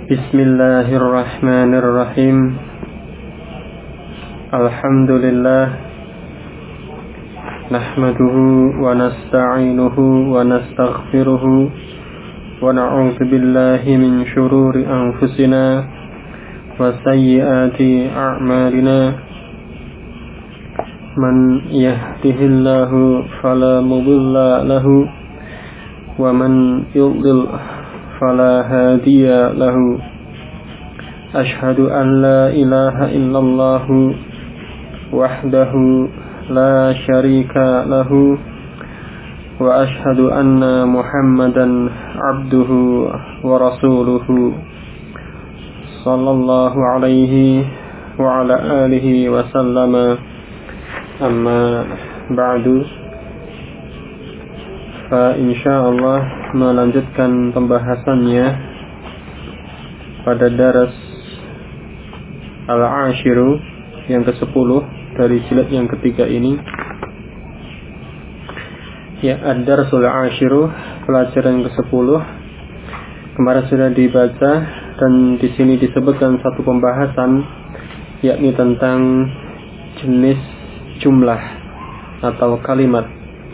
Bismillahirrahmanirrahim. Alhamdulillah. Nahmaduhu wa nasta'inuhu wa nastaghfiruhu wa na'udzu billahi min shururi anfusina wa sayyiati a'malina. Man yahdihillahu fala mudilla lahu wa man yudlil fala hadiya lahu. Ashhadu an la ilaha illallah wahdahu la syarika lahu wa ashhadu anna Muhammadan abduhu wa rasuluhu sallallahu alaihi wa ala alihi wa sallama. Amma ba'du, fa insyaallah melanjutkan pembahasannya pada daras al-ashiru yang ke-10 dari jilid yang ketiga ini. Ya, ad-darsul ashiru, pelajaran ke-10. Kemarin sudah dibaca dan di sini disebutkan satu pembahasan, yakni tentang jenis jumlah atau kalimat.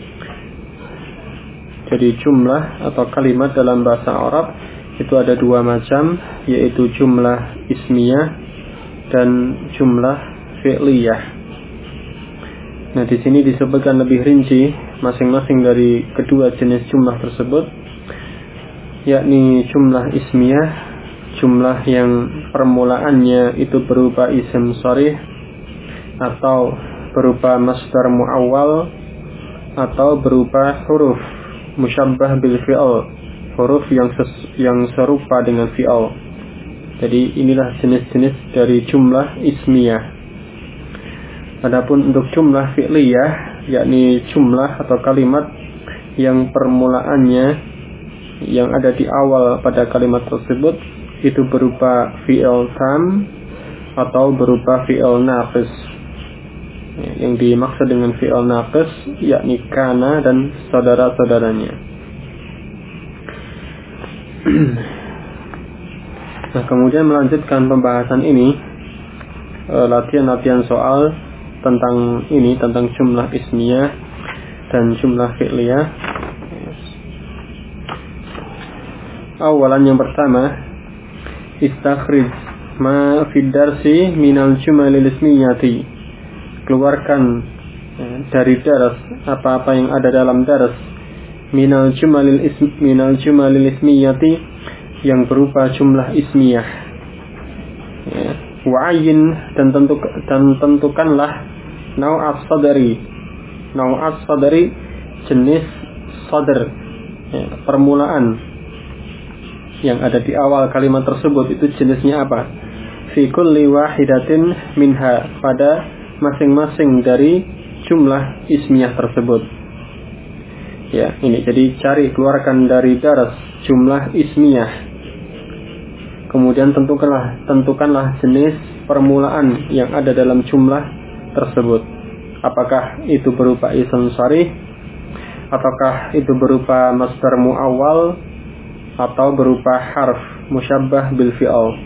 Jadi jumlah atau kalimat dalam bahasa Arab itu ada dua macam, yaitu jumlah ismiyah dan jumlah fi'liyah. Nah, di sini disebutkan lebih rinci masing-masing dari kedua jenis jumlah tersebut, yakni jumlah ismiyah, jumlah yang permulaannya itu berupa isim sharih atau berupa masdar muawwal atau berupa huruf musyabbah bil fi'al, huruf yang serupa dengan fi'al. Jadi inilah jenis-jenis dari jumlah ismiyah. Adapun untuk jumlah fi'liyah, yakni jumlah atau kalimat yang permulaannya yang ada di awal pada kalimat tersebut itu berupa fi'il tam atau berupa fi'il naqis. Yang dimaksud dengan fi'il naqis yakni kana dan saudara-saudaranya. Nah, kemudian melanjutkan pembahasan ini, latihan-latihan soal tentang ini, tentang jumlah ismiyah dan jumlah fi'liyah. Awalan, yang pertama, istakhrij ma fid darsi minal jumalil ismiyati. Keluarkan dari daras apa-apa yang ada dalam daras minal jumalil ismiyati, yang berupa jumlah ismiyah. Ya. Wa'ayyin, dan tentukanlah nau'at sadari, jenis sadr, ya, permulaan yang ada di awal kalimat tersebut itu jenisnya apa? Fi kulli wahidatin minha, pada masing-masing dari jumlah ismiyah tersebut. Ya, ini jadi cari, keluarkan dari daras jumlah ismiyah. Kemudian tentukanlah jenis permulaan yang ada dalam jumlah tersebut. Apakah itu berupa isim sharih, ataukah itu berupa masdar muawwal, atau berupa harf musyabbah bil fi'al.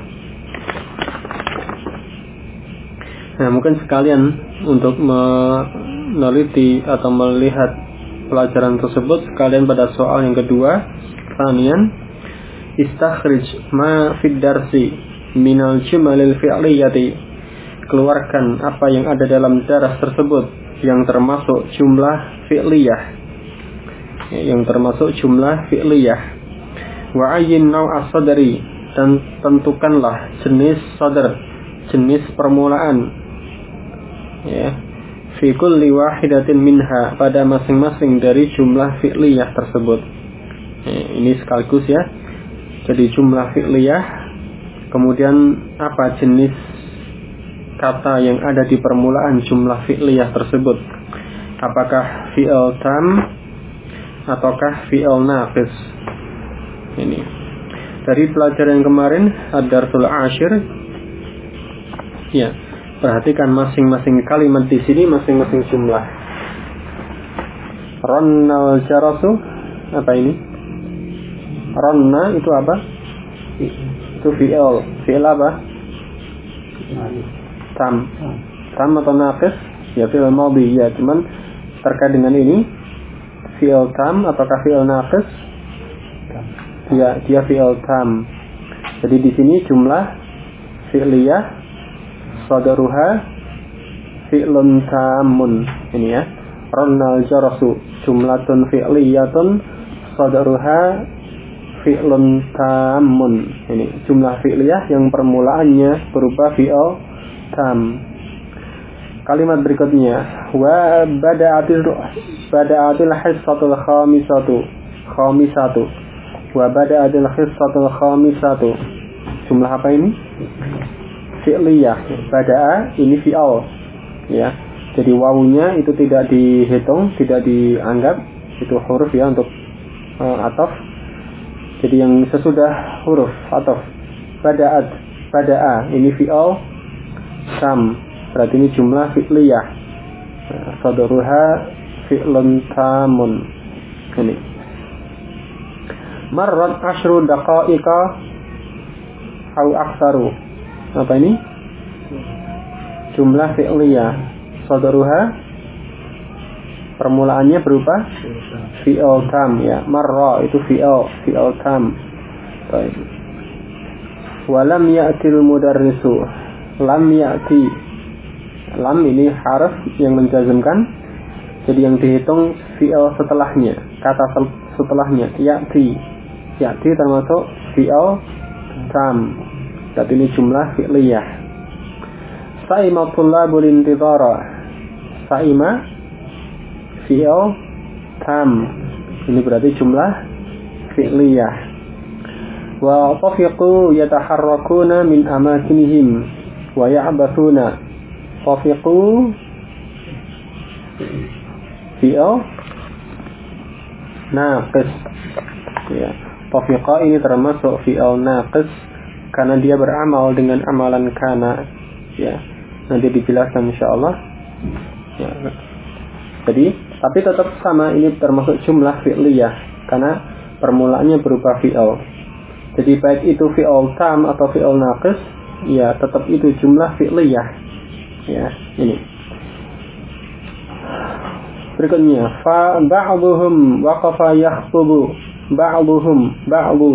Nah, mungkin sekalian untuk meneliti atau melihat pelajaran tersebut, sekalian pada soal yang kedua, tanian, istakhrij ma fid darsi minal jumalil fi'liyati. Keluarkan apa yang ada dalam daras tersebut yang termasuk jumlah fi'liyah. Wa ayyin naw'a sadri, dan tentukanlah jenis sadr, jenis permulaan. Ya, fi kulli wahidatin minha, pada masing-masing dari jumlah fi'liyah tersebut. Ini sekaligus ya. Jadi jumlah fi'liyah, kemudian apa jenis kata yang ada di permulaan jumlah fi'liyah tersebut? Apakah fi'il tam ataukah fi'il naqis? Ini dari pelajaran yang kemarin, ad-darsul ashir. Ya, perhatikan masing-masing kalimat di sini, masing-masing jumlah. Rannal jarasu, apa ini? Ranna itu apa? Itu fi'il apa? Tam atau naqis? Ya fi'il madhi ya, cuman terkait dengan ini fi'il tam ataukah fi'il naqis? Ya, dia fi'il tam. Jadi di sini jumlah fi'liyah sadaruha fi'lun tamun. Ini ya. Ronnal jarasu jumlatun fi'liyatun sadaruha fi'lun tamun. Ini jumlah fi'liyah yang permulaannya berupa fi'il tam. Kalimat berikutnya wa bada'atil hissatul khamisatu wa bada'atil hissatul khamisatu. Jumlah apa ini? Fi'liyah. Bada'a ini fi'al ya. Jadi wawunya itu tidak dihitung, tidak dianggap itu huruf ya untuk ataf. Jadi yang sesudah huruf ataf. Bada'a ini fi'al tam. Berarti ini jumlah fi'liyah. Sadaruha fi'lun tamun. Ini. Marrat ashru daqa'iqa au aktsaru. Apa ini? Jumlah fi'liyah. Sadaruha permulaannya berupa fi'il tam ya. Marra itu fi'il tam. Baik. Walam ya'til mudarrisu. Lam ya'ti. Lam ini harf yang menjazmkan. Jadi yang dihitung fi'il setelahnya, kata setelahnya. Ya'ti termasuk fi'il tam. Jadi ini jumlah fi'liyah. Sa'ima tullabul intidhara. Sa'ima fi'il tam. Ini berarti jumlah fi'liyah. Wa tafiqu yataharrakuna min amakinihim wa ya'bathuna. Tafiqu fi'il naqis ya. Tafiqa ini termasuk fi'il naqis karena dia beramal dengan amalan kana ya. Nanti dijelaskan insyaallah ya. Jadi tapi tetap sama, ini termasuk jumlah fi'liyah karena permulaannya berupa fi'il. Jadi baik itu fi'il tam atau fi'il naqis ya tetap itu jumlah fi'liyah ya. Ini berikutnya fa ba'dhum waqafa yakhtubu. Ba'du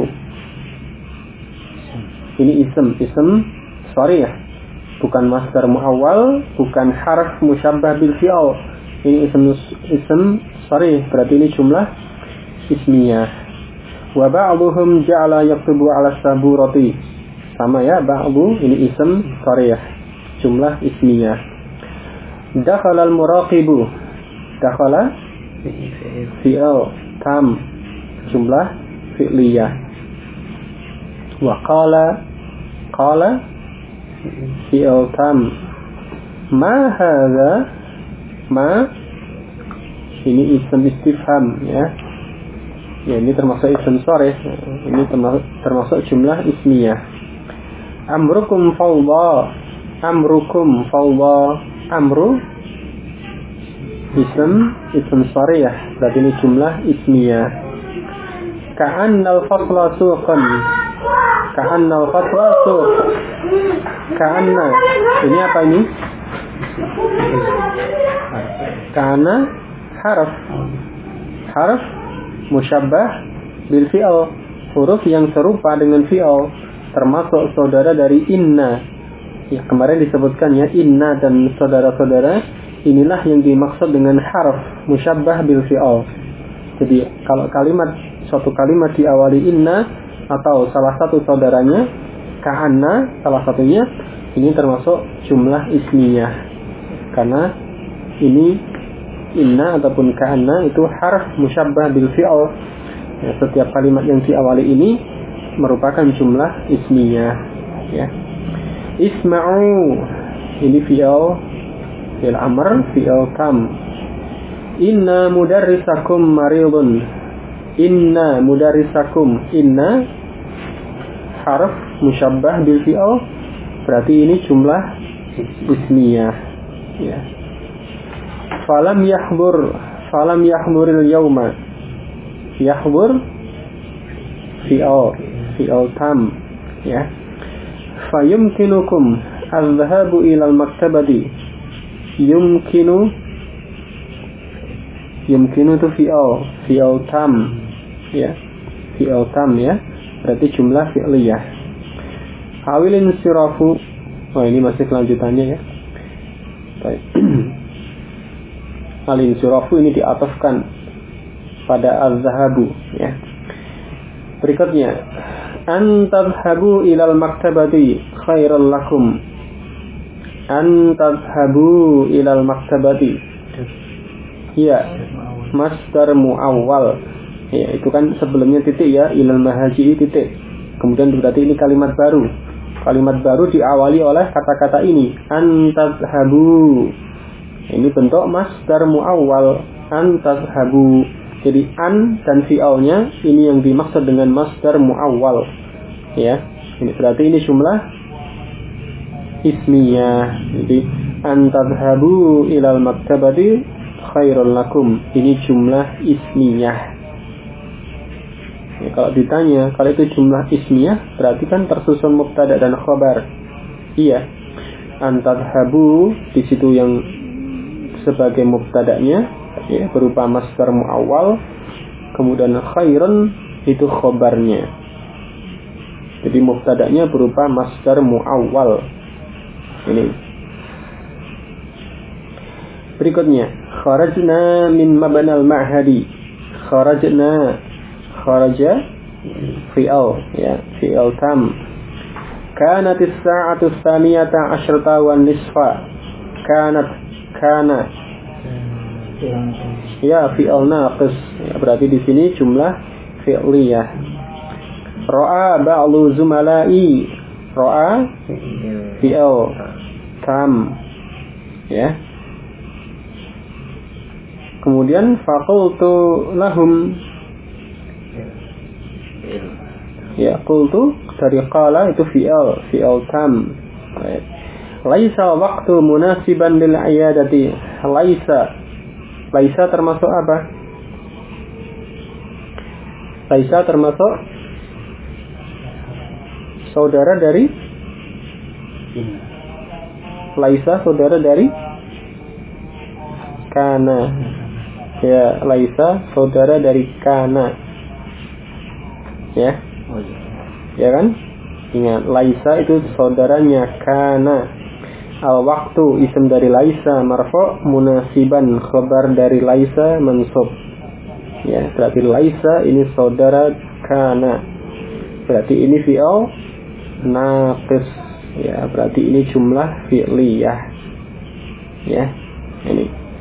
ini ism sharih, bukan masdar muawwal, bukan harf musyabbah bil fi'il. Ini ism sharih, berarti ini jumlah ismiyah. Wa ba'dhum ja'ala yaktubu 'ala saburati. Sama ya, ba'du ini ism sharih, jumlah ismiyah. Dakhala al-muraqibu. Dakhala fi'il tam, jumlah fi'liyah. Wa qala fi'il tam. Ma hadza. Ma ini ism istifham ya. Ya ini termasuk ism sharih. Ini termasuk jumlah ismiyah. Amrukum fawda. Amru ism sharih, berarti ini jumlah ismiyah. Ka'annal fasla suqan. Ka'anna ini apa ini? Ka'anna harf musyabbah bil fi'il, huruf yang serupa dengan fi'il, termasuk saudara dari inna. Ya, kemarin disebutkan ya, inna dan saudara-saudara inilah yang dimaksud dengan harf musyabbah bil fi'il. Jadi kalau suatu kalimat diawali inna atau salah satu saudaranya ka'anna salah satunya, ini termasuk jumlah ismiyah. Karena ini inna ataupun ka'anna itu harf musyabbah bil fi'il. Ya, setiap kalimat yang diawali ini merupakan jumlah ismiyah ya. Isma'u ini fi'il amr, fi'il tam. Inna mudarrisakum maridun. Inna mudarrisakum. Inna harf musyabbah bil fi'il, berarti ini jumlah ismiyah ya. Falam yahburil yauma. Yahbur fi'il tam. Ya. Fayumkinukum al-dhahabu ilal maktabati. Yumkinu itu fi'al tam, ya. Fi'al tam, ya. Berarti jumlah fi'liyah. Awilin sirafu. Ini masih kelanjutannya, ya. Baik. Al-insirafu ini diatofkan pada az-zahabu, ya. Berikutnya, an tadhhabu ilal maktabati khairal lakum. An tadhhabu ilal maktabati. Ya, masdar muawwal. Ya, itu kan sebelumnya titik, ya, ilal mahaji titik. Kemudian berarti ini kalimat baru. Kalimat baru diawali oleh kata-kata ini, an tadhhabu. Ini bentuk masdar muawwal, an tadhhabu. Jadi an dan fi'alnya ini yang dimaksud dengan masdar muawwal. Ya, ini berarti ini jumlah ismiyah. Jadi an tadhhabu ilal maktabati khairul lakum. Ini jumlah ismiyah. Ya, kalau ditanya, kalau itu jumlah ismiyah, berarti kan tersusun mubtada dan khabar. Iya. An tadhhabu di situ yang sebagai mubtadanya, ya, berupa masdar muawwal, kemudian khairun itu khabarnya. Jadi mubtadanya berupa masdar muawwal. Ini. Berikutnya, kharajna min mabnal ma'hadi. Kharajna, kharaja fi'al, ya, fi'al tam. Kanatis sa'atu tsaniyata asyrata wan nisfa. Kana. Ya, fi'al naqis. Ya, berarti di sini jumlah fi'liyah. Ra'a ba'lu zumala'i. Ra'a fi'al tam. Ya. Kemudian faqultu lahum. Ya, qultu dari qala itu fi'al tam. Baik. Laisa waqtu munasiban lil iyadati. Laisa termasuk apa? Laisa termasuk saudara dari Laisa saudara dari kana. Ya, Laisa saudara dari kana. Ya. Ya kan? Ingat, Laisa itu saudaranya kana. Al-waktu isim dari Laisa marfu', munasiban khabar dari Laisa mansub. Ya, berarti Laisa ini saudara kana. Berarti ini fi'il naqis. Ya, berarti ini jumlah fi'liyah. Ya, ini.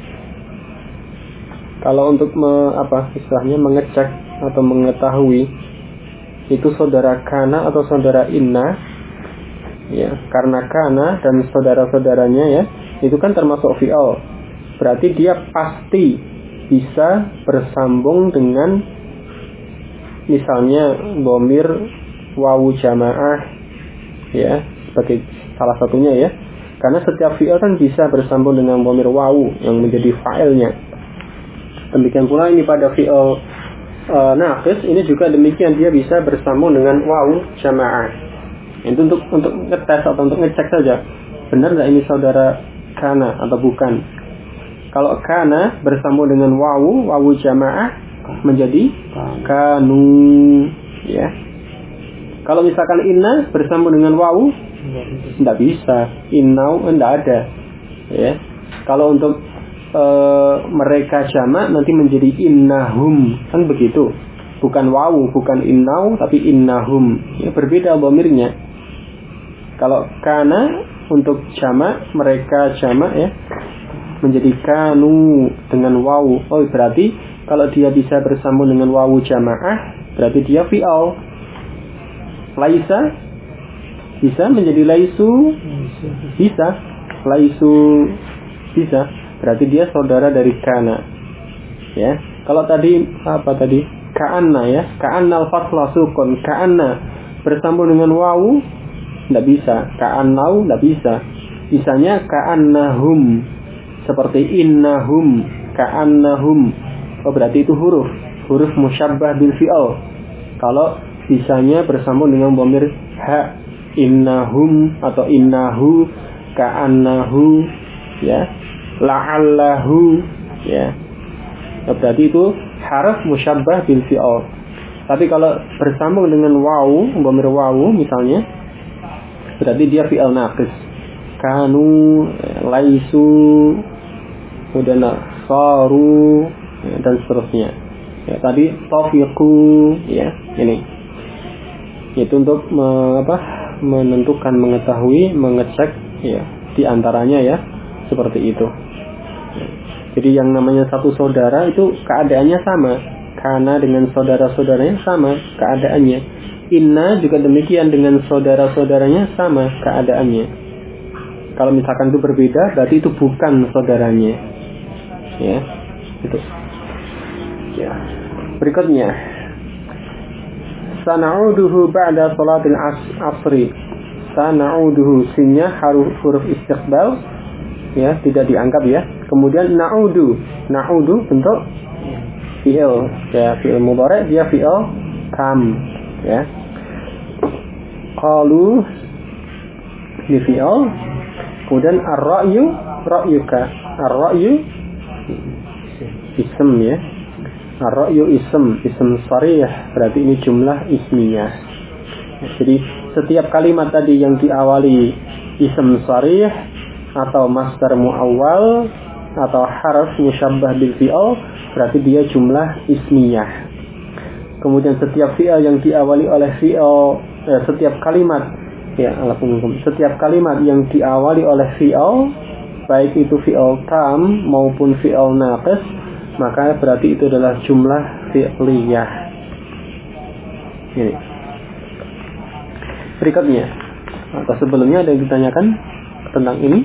Kalau untuk istilahnya mengecek atau mengetahui itu saudara kana atau saudara inna. Ya, karena kana dan saudara-saudaranya, ya, itu kan termasuk fi'al. Berarti dia pasti bisa bersambung dengan misalnya dhamir wawu jamaah, ya, sebagai salah satunya, ya. Karena setiap fi'al kan bisa bersambung dengan dhamir wawu yang menjadi fa'ilnya. Demikian pula ini pada fi'al naqis ini juga demikian, dia bisa bersambung dengan wawu jamaah. Itu untuk ngetes atau untuk ngecek saja, benar nggak ini saudara kana atau bukan. Kalau kana bersambung dengan wawu jamaah menjadi kanu, ya. Kalau misalkan inna bersambung dengan wawu, tidak bisa. Innau tidak ada, ya. Kalau untuk mereka jamak nanti menjadi innahum, kan begitu. Bukan wawu, bukan innau, tapi innahum. Ya, berbeda dhamirnya. Kalau kana untuk jamak, mereka jamak, ya, menjadi kanu dengan wawu. Oh, berarti kalau dia bisa bersambung dengan wawu jamaah, berarti dia fi'al. Laisa bisa menjadi laisu, bisa. Laisu bisa, berarti dia saudara dari kana. Ya. Kalau tadi Ka'anna, ya. Ka'anna al-fasla sukun. Ka'anna bersambung dengan wawu tidak bisa. Ka'annau tidak bisa. Bisanya ka'annahum, seperti innahum, ka'annahum. Oh, berarti itu huruf musyabbah bil fi'al. Kalau bisanya bersambung dengan dhamir ha, innahum atau innahu, ka'annahu, ya, la'allahu, ya. Berarti itu harf musyabbah bil fi'il. Tapi kalau bersambung dengan wawu, dhamir wawu misalnya, berarti dia fi'il naqis. Kanu, laisu, kemudian saru, ya, dan seterusnya. Ya, tadi tafiqu, ya, ini. Itu untuk menentukan, mengetahui, mengecek, ya, di antaranya, ya, seperti itu. Jadi yang namanya satu saudara itu keadaannya sama, karena dengan saudara-saudaranya sama keadaannya. Inna juga demikian, dengan saudara-saudaranya sama keadaannya. Kalau misalkan itu berbeda, berarti itu bukan saudaranya. Ya, itu. Ya. Berikutnya, sana'uduhu ba'da salatil asri. Sana'uduhu, sinnya huruf istiqbal, ya, tidak dianggap, ya. Kemudian na'udu bentuk fi'il, ya, fi'il mudhari', dia fi'il tam, ya. Qalu di fi'il. Kemudian ar-ra'yu, ra'yuka. Ar-ra'yu ism, ya. Ar-ra'yu ism sharih, berarti ini jumlah ismiyah. Jadi setiap kalimat tadi yang diawali ism sharih atau masdar muawwal atau harf musyabbah bil fi'il, berarti dia jumlah ismiyah. Kemudian setiap fi'il yang diawali oleh fi'il, setiap kalimat, ya, setiap kalimat yang diawali oleh fi'il, baik itu fi'il tam maupun fi'il naqis, maka berarti itu adalah jumlah fi'liyah. Ini. Berikutnya, atau sebelumnya ada yang ditanyakan tentang ini?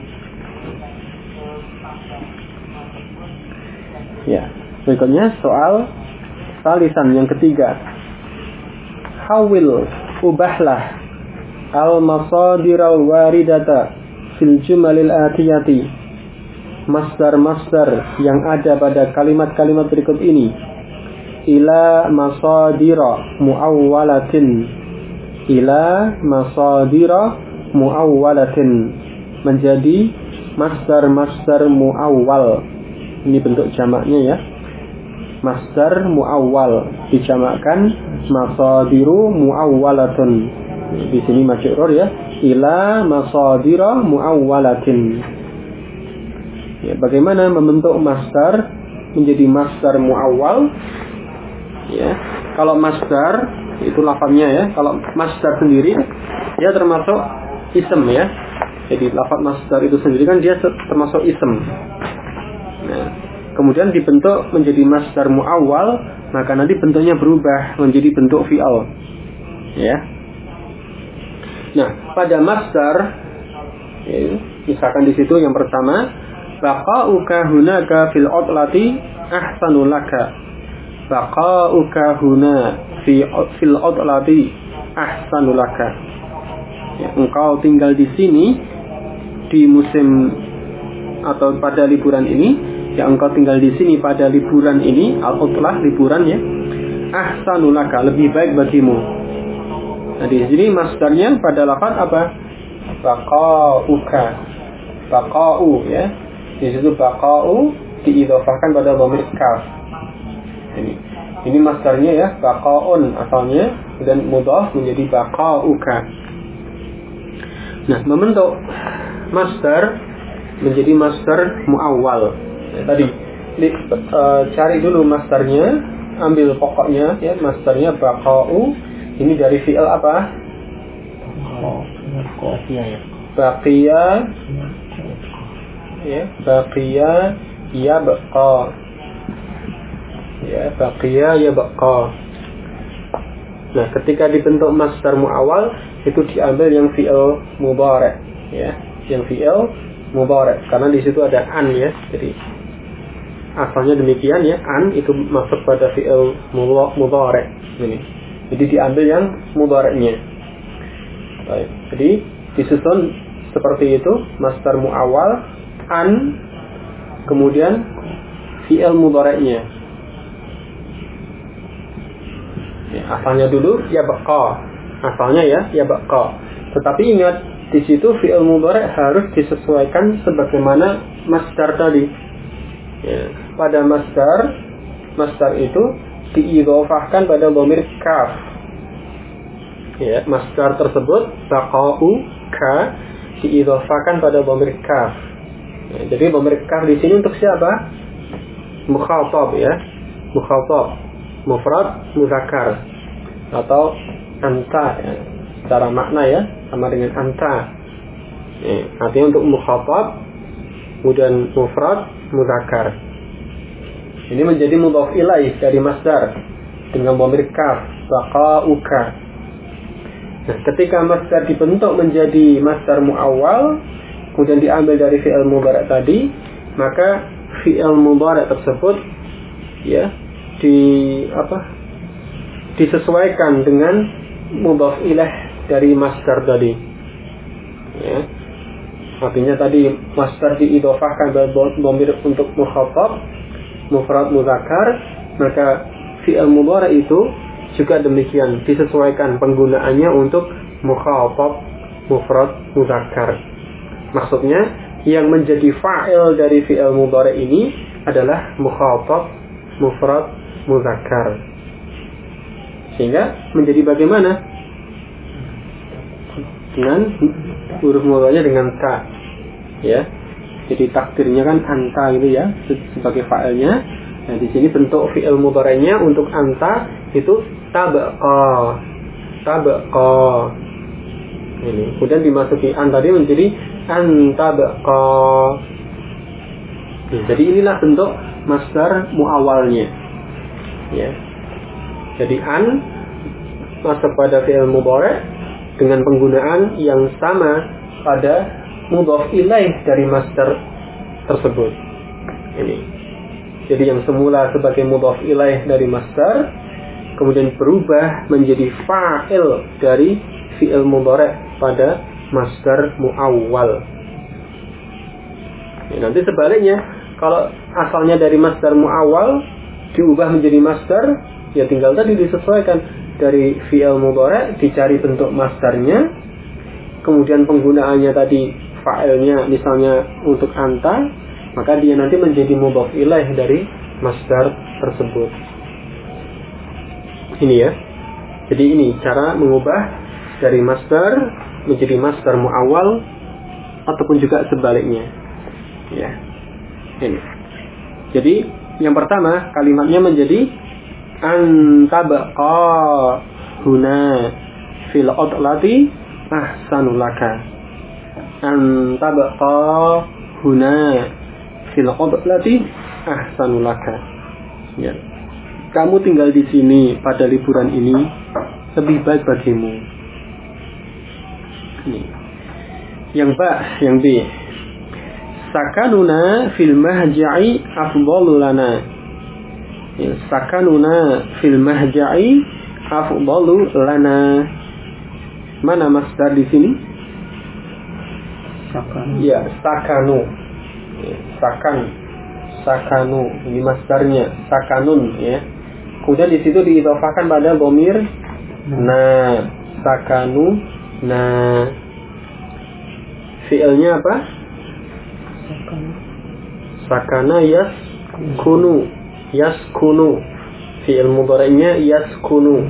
Ya, berikutnya soal salisan yang ketiga. Hawil, ubahlah al-masadir al-waridata fil jumalil atiyati, masdar-masdar yang ada pada kalimat-kalimat berikut ini, ila masadira muawwalatin, ila masadira muawwalatin, menjadi masdar-masdar muawwal. Ini bentuk jamaknya, ya. Masdar muawwal dijamakkan masadiru muawwalatun. Di sini majrur, ya. Ila masadira muawwalatin. Ya, bagaimana membentuk masdar menjadi masdar muawwal? Ya, kalau masdar itu lafaznya, ya. Kalau masdar sendiri dia termasuk ism, ya. Jadi lafaz masdar itu sendiri kan dia termasuk ism. Nah, kemudian dibentuk menjadi masdar muawwal, maka nanti bentuknya berubah menjadi bentuk fi'il. Ya. Nah, pada masdar, ya, misalkan di situ yang pertama, baqa'uka hunaka fil utlati ahsanu laka. Baqa'uka huna fil utlati ahsanu laka. Ya, engkau tinggal di sini di musim atau pada liburan ini, ya, engkau tinggal di sini pada liburan ini, al-utlah liburan, ya, ahsanu laka, lebih baik bagimu. Nah, di sini masdarnya pada lafaz apa? Baqa'uka. Baqa'u, ya. Di situ baqa'u diidhofahkan pada dhamir kaf. Ini masdarnya, ya, baqa'un asalnya, dan mudhaf menjadi baqa'uka. Nah, membentuk masdar menjadi masdar muawwal. Ya, tadi cari dulu masdarnya, ambil pokoknya, ya, masdarnya baqa'u. Ini dari fi'il apa? Baqiya, ya, baqiya yabqa, ya, baqiya yabqa. Nah, ketika dibentuk masdar muawwal itu diambil yang fi'il mudhari', ya, yang fi'il mudhari', karena di situ ada an, ya. Jadi asalnya demikian, ya, an itu masuk pada fi'il mudhari'. Ini. Jadi diambil yang mudhari'nya. Baik. Jadi disusun seperti itu, masdar muawwal, an, kemudian fi'il mudhari'nya. Ya, asalnya dulu ya baqa. asalnya ya baqa. Tetapi ingat, di situ fi'il mudhari' harus disesuaikan sebagaimana masdar tadi. Ya, pada masdar itu diidhofahkan pada dhamir kaf. Ya, masdar tersebut baqa'u ka diidhofahkan pada dhamir kaf. Ya, jadi dhamir kaf di sini untuk siapa? Mukhatab ya. Mukhatab, mufrad muzakkar atau anta ya. Secara makna ya sama dengan anta. Ya, artinya untuk mukhatab kemudian mufrad muzakkar. Ini menjadi mudhaf ilaih dari masdar dengan dhamir kaf baqa'uka. Nah, ketika masdar dibentuk menjadi masdar muawwal kemudian diambil dari fi'il mudhari' tadi, maka fi'il mudhari' tersebut ya disesuaikan dengan mudhaf ilaih dari masdar tadi. Ya. Artinya tadi masdar diidhofahkan dhamir untuk mukhatab mufrad muzakkar, maka fi'il mudhari' itu juga demikian disesuaikan penggunaannya untuk mukhatab mufrad muzakkar. Maksudnya yang menjadi fa'il dari fi'il mudhari' ini adalah mukhatab mufrad muzakkar. Sehingga menjadi bagaimana? Dengan huruf mudhari'nya dengan ta. Ya. Jadi takdirnya kan anta gitu ya sebagai fa'ilnya. Nah, di sini bentuk fi'il mudhari'nya untuk anta itu tabaqa. Ini. Kemudian dimasuki an tadi menjadi antabaqa. Jadi inilah bentuk masdar muawalnya. Ya. Jadi an masuk pada fi'il mudhari' dengan penggunaan yang sama pada mudhaf ilaih dari masdar tersebut. Ini. Jadi yang semula sebagai mudhaf ilaih dari masdar kemudian berubah menjadi fa'il dari fi'il mudhari' pada masdar muawwal. Ya, nanti sebaliknya, kalau asalnya dari masdar muawwal diubah menjadi masdar, ya tinggal tadi disesuaikan dari fi'il mudhari' dicari bentuk masdarnya, kemudian penggunaannya tadi fa'ilnya misalnya untuk anta, maka dia nanti menjadi mudhaf ilaih dari masdar tersebut. Ini ya. Jadi ini cara mengubah dari masdar menjadi masdar muawwal ataupun juga sebaliknya. Ya. Ini. Jadi yang pertama kalimatnya menjadi antabaqa huna fil udlati ahsanu laka. Antabaqa huna fil udlati ahsanu laka. Ya. Kamu tinggal di sini pada liburan ini lebih baik bagimu. Ini. Yang B. Sakanuna fil mahja'i afdalu lana. Ya, sakanuna fil mahja'i afdalu lana. Mana masdar di sini? Sakanu. Ya, sakanu. Ya, sakanu. Ini masdarnya, sakanun ya. Kemudian di situ diidhofahkan pada dhamir na, sakanu na. Fi'ilnya apa? Sakana yaskunu. Fi'il mudhari'nya yaskunu.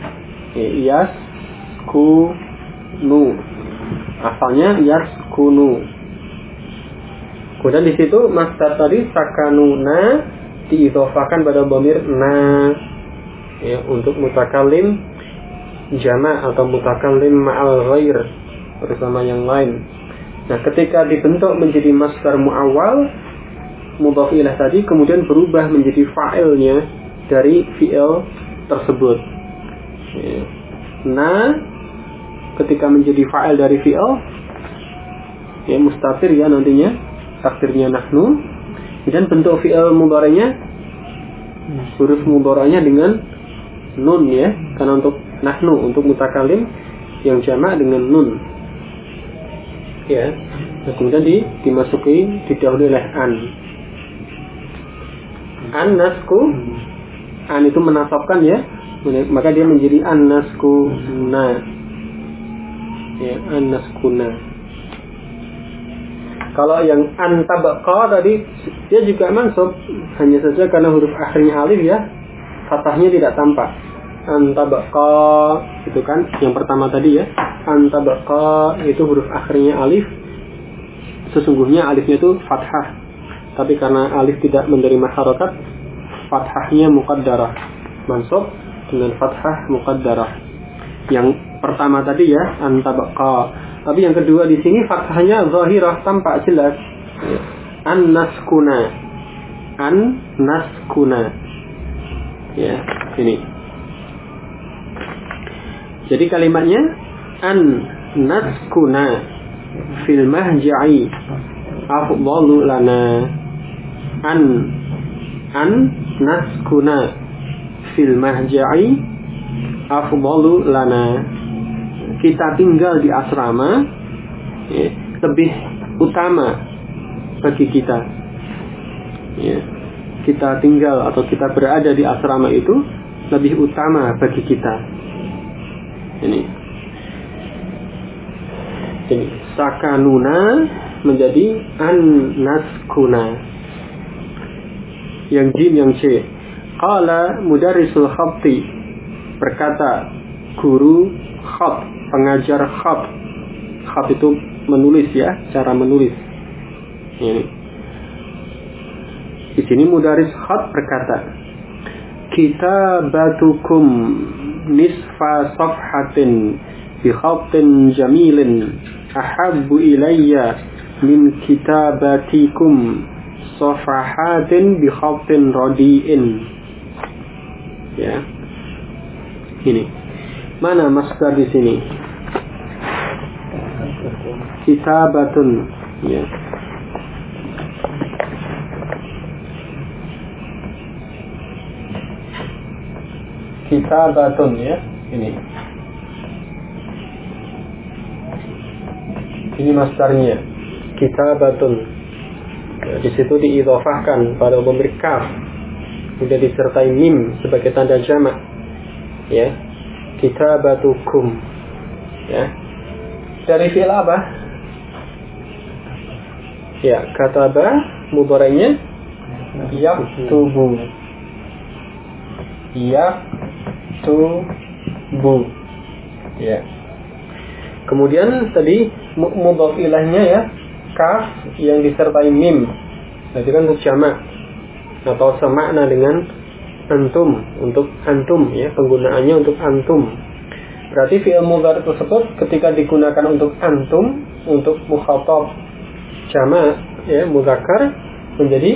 Yaskunu. Asalnya yaskunu. Kemudian di situ masdar tadi sakanuna diidhofahkan pada dhamir na ya, untuk mutakallim jama' atau mutakallim ma'al ghair bersama yang lain. Nah, ketika dibentuk menjadi masdar muawwal mudhaf ilaih tadi kemudian berubah menjadi fa'ilnya dari fi'il tersebut. Ya. Na ketika menjadi fa'il dari fi'il ya mustatir ya nantinya takdirnya nahnu, dan bentuk fi'il mudhari'nya huruf mudhari'nya dengan nun ya, karena untuk nahnu untuk mutakallim yang jamak dengan nun ya. Nah, kemudian dimasuki didahului oleh an nasku. An itu menasabkan ya, maka dia menjadi an nasku na. Ya, an-naskuna. Kalau yang an-tabqa tadi dia juga mansub, hanya saja karena huruf akhirnya alif ya, fathahnya tidak tampak. An-tabqa itu kan yang pertama tadi ya. An-tabqa itu huruf akhirnya alif. Sesungguhnya alifnya itu fathah. Tapi karena alif tidak menerima harokat, fathahnya muqaddarah. Mansub dengan fathah muqaddarah. Yang pertama tadi ya, an-tabqa. Tapi yang kedua di sini fathahnya zahirah, tampak jelas. An-naskuna. An-naskuna. Ya, ini. Jadi kalimatnya an-naskuna fil mahja'i afdalu lana. An-naskuna fil mahja'i afdalu lana. Kita tinggal di asrama ya, lebih utama bagi kita ya. Kita tinggal atau kita berada di asrama itu lebih utama bagi kita. Ini sakanuna menjadi an-naskuna. Yang jim yang c. Qala mudarrisul khatti, berkata guru khat, pengajar khat. Khat itu menulis ya, cara menulis. Ini. Di sini mudaris khat berkata, kitabatukum nisfa safhatin bi khatin jamilin ahabbu ilayya min kitabatikum safahatin bi khatin radiin. Ya. Ini. Mana masdar di sini? Kitabatun, ya. Kitabatun ya, ini. Ini masdarnya. Kitabatun. Ya, di situ diidhofahkan pada pemberi kaf. Sudah disertai mim sebagai tanda jamak. Ya. Kitabatukum. Ya. Dari fi'il apa? Ya, kataba mudhari'nya yaktubu. Yaktubu. Ya. Kemudian tadi mudhaf ilahnya ya, kaf yang disertai mim. Berarti kan untuk jamak atau semakna dengan antum, untuk antum ya, penggunaannya untuk antum. Berarti fi'il mudhari tersebut ketika digunakan untuk antum, untuk mukhatab jamak ya, mudzakkar, menjadi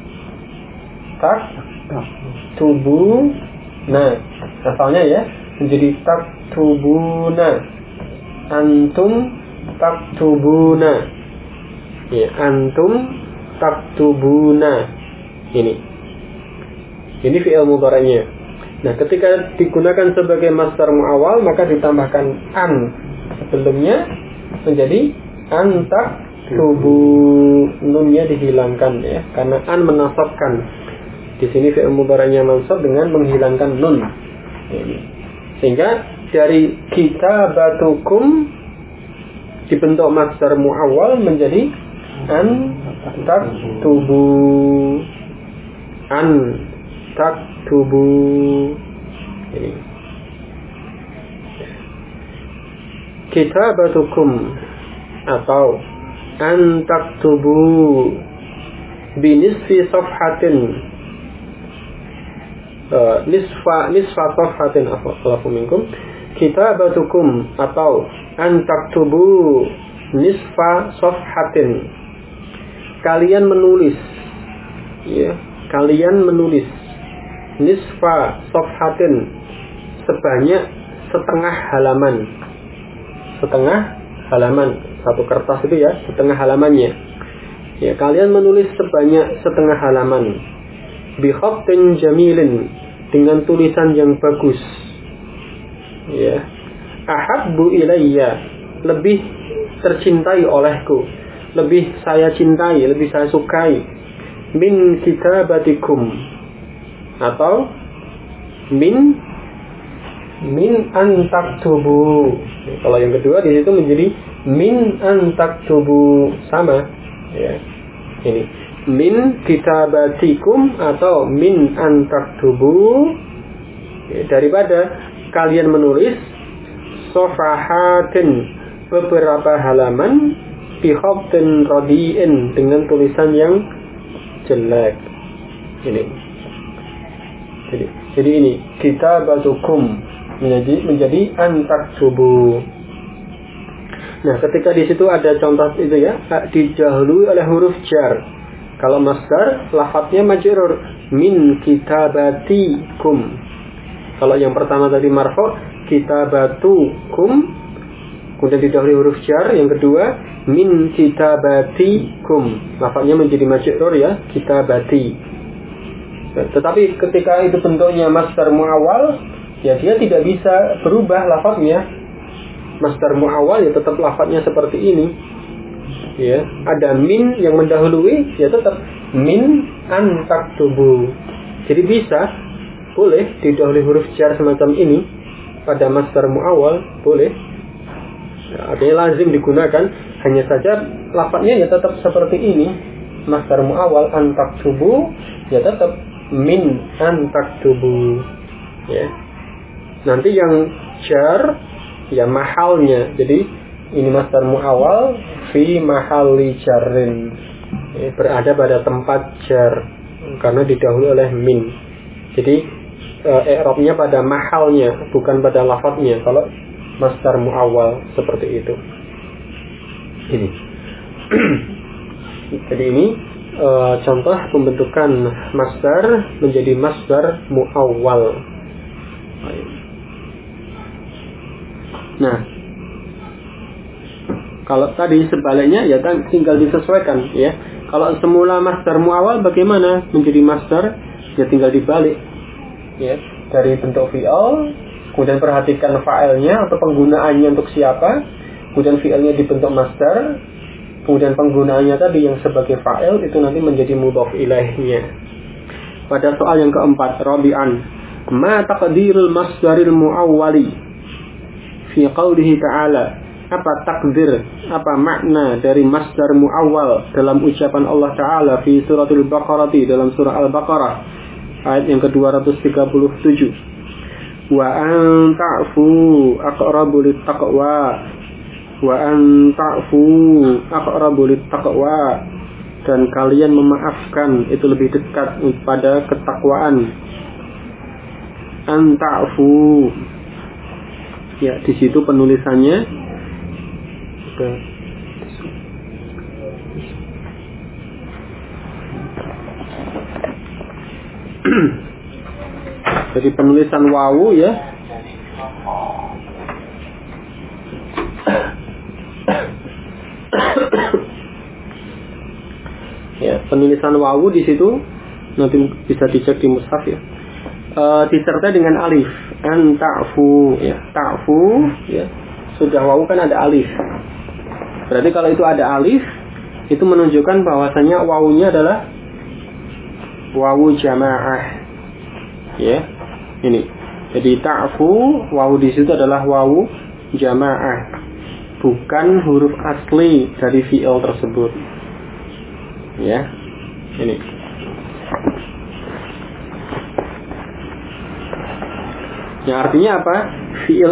taktubuna. Asalnya ya menjadi taktubuna. Antum taktubuna. Ya, antum taktubuna. Ini fi'il mudhari'nya. Nah, ketika digunakan sebagai masdar muawwal maka ditambahkan an sebelumnya menjadi an taktubu, nunnya dihilangkan ya, karena an menasabkan. Di sini fi'il mudhari'nya mansub dengan menghilangkan nun. Sehingga dari kitabatukum dibentuk masdar muawwal menjadi an taktubu. An taktubu. Ini. Kitabatukum atau an taktubu binisfi safhatin, nisfa safhatin afalafu minkum. Kitabatukum atau an taktubu nisfa safhatin, kalian menulis ya, kalian menulis nisfa safhatin, sebanyak setengah halaman. Setengah halaman, satu kertas itu ya, setengah halamannya. Ya, kalian menulis sebanyak setengah halaman. Bi khatin jamilin, dengan tulisan yang bagus. Ya. Ahabbu ilayya, lebih tercintai olehku, lebih saya cintai, lebih saya sukai. Min kitabatikum, atau min min an taktubu. Kalau yang kedua di situ menjadi min an taktubu, sama ya. Ini min kitabatikum atau min an taktubu, ya, daripada kalian menulis sofahatin, beberapa halaman, bikhabtin radiin, dengan tulisan yang jelek. Ini jadi ini kitabatukum menjadi an taktubu. Nah, ketika di situ ada contoh itu ya, didahului oleh huruf jar. Kalau masdar, lafadznya majrur, min kitabatikum. Kalau yang pertama tadi marfu', kitabatukum, kemudian didahului huruf jar. Yang kedua, min kitabatikum, lafadznya menjadi majrur ya, kitabati. Tetapi ketika itu bentuknya masdar muawwal, ya dia tidak bisa berubah lafadznya. Masdar muawwal ya tetap lafadznya seperti ini. Ya, ada min yang mendahului, ya tetap min an taktubu. Jadi bisa, boleh didahului huruf jar semacam ini pada masdar muawwal, boleh. Ya, artinya lazim digunakan, hanya saja lafadznya ya tetap seperti ini. Masdar muawwal an taktubu, ya tetap min an taktubu. Ya. Nanti yang jar ya mahalnya. Jadi ini masdar muawwal fi mahalli jarrin, ya, berada pada tempat jar karena didahului oleh min. Jadi i'rabnya pada mahalnya, bukan pada lafadznya. Kalau masdar muawwal seperti itu. Ini. Jadi ini contoh pembentukan masdar menjadi masdar muawwal. Nah, kalau tadi sebaliknya ya kan tinggal disesuaikan ya. Kalau semula masdar muawwal bagaimana menjadi masdar, ya tinggal dibalik ya, dari bentuk fi'il, kemudian perhatikan fa'ilnya atau penggunaannya untuk siapa, kemudian fi'ilnya dibentuk masdar, kemudian penggunaannya tadi yang sebagai fa'il itu nanti menjadi mudhaf ilaihnya. Pada soal yang keempat, rabi'an, ma taqdirul masdaril muawwali fi qawlihi ta'ala, apa takdir, apa makna dari masdar muawwal dalam ucapan Allah Ta'ala fi suratul Baqarah, dalam surah Al-Baqarah ayat yang ke-237, wa an ta'fu aqrabu littaqwa, wa an ta'fu aqrabu littaqwa, dan kalian memaafkan itu lebih dekat pada ketakwaan. An ta'fu, ya di situ penulisannya jadi penulisan wawu ya. Ya, penulisan wawu di situ nanti bisa dicek di mushaf ya. Disertai dengan alif, an ta'fu ya, ta'fu ya. Sudah wawu kan ada alif. Berarti kalau itu ada alif, itu menunjukkan bahwasanya wawunya adalah wawu jamaah. Ya. Ini. Jadi ta'fu, wawu di situ adalah wawu jamaah, bukan huruf asli dari fi'il tersebut. Ya. Ini. Ya, artinya apa? Fi'il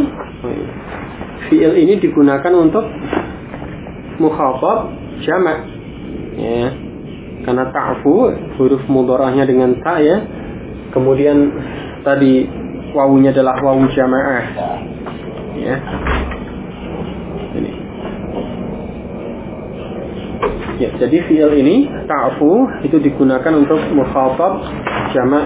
ini digunakan untuk mukhatab jamak. Ya. Karena ta'fu huruf mudharahnya dengan ta ya. Kemudian tadi wawunya adalah wawu jamaah. Ya. Ini. Ya, jadi fi'il ini ta'fu itu digunakan untuk mukhatab jamak.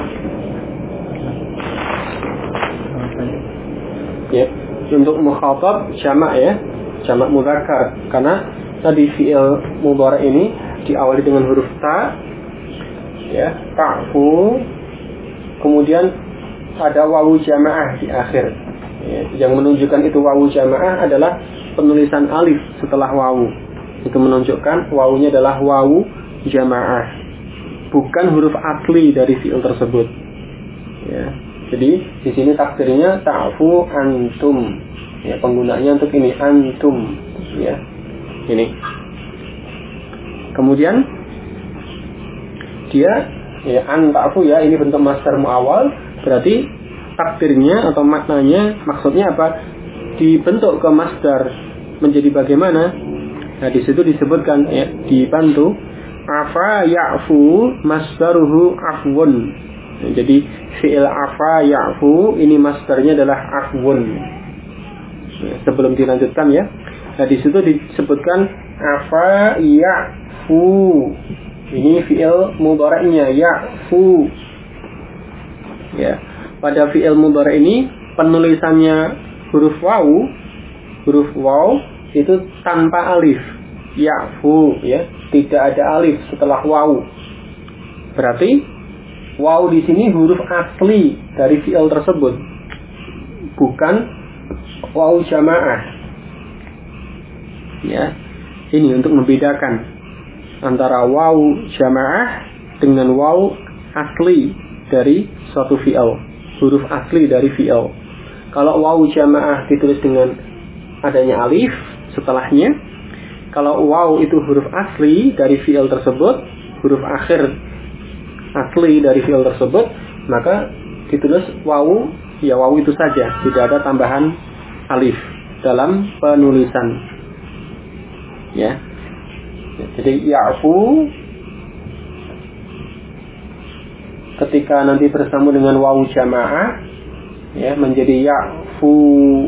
Ya, untuk mukhatab jamak ya, jamak mudzakkar, karena tadi fi'il mudhari ini diawali dengan huruf ta ya, ta'fu, kemudian ada wawu jamaah di akhir ya, yang menunjukkan itu wawu jamaah adalah penulisan alif setelah wawu. Itu menunjukkan wawunya adalah wawu jamaah, bukan huruf asli dari fi'il tersebut ya. Jadi di sini takdirnya ta'fu antum. Ya, penggunaannya untuk ini antum. Ya, ini. Kemudian dia ya ta'fu ya, ini bentuk masdar muawwal, berarti takdirnya atau maknanya maksudnya apa? Dibentuk ke masdar menjadi bagaimana? Nah, di situ disebutkan ya, dibantu afa ya'fu masdaruhu afwun. Nah, jadi fi'il afa ya'fu ini masdarnya adalah afwun. Nah, sebelum dilanjutkan ya. Nah, di situ disebutkan afa ya'fu. Ini fi'il mudhari'nya ya'fu. Ya. Pada fi'il mudhari' ini penulisannya huruf waw itu tanpa alif. Ya'fu ya, tidak ada alif setelah waw. Berarti waw di sini huruf asli dari fi'il tersebut, bukan waw jamaah. Ya. Ini untuk membedakan antara waw jamaah dengan waw asli dari suatu fi'il, huruf asli dari fi'il. Kalau waw jamaah ditulis dengan adanya alif setelahnya, kalau waw itu huruf asli dari fi'il tersebut, huruf akhir asli dari fi'il tersebut, maka ditulis waw, ya waw itu saja, tidak ada tambahan alif dalam penulisan. Ya. Jadi ya'fu ketika nanti bersambung dengan waw jamaah ya menjadi ya'fu.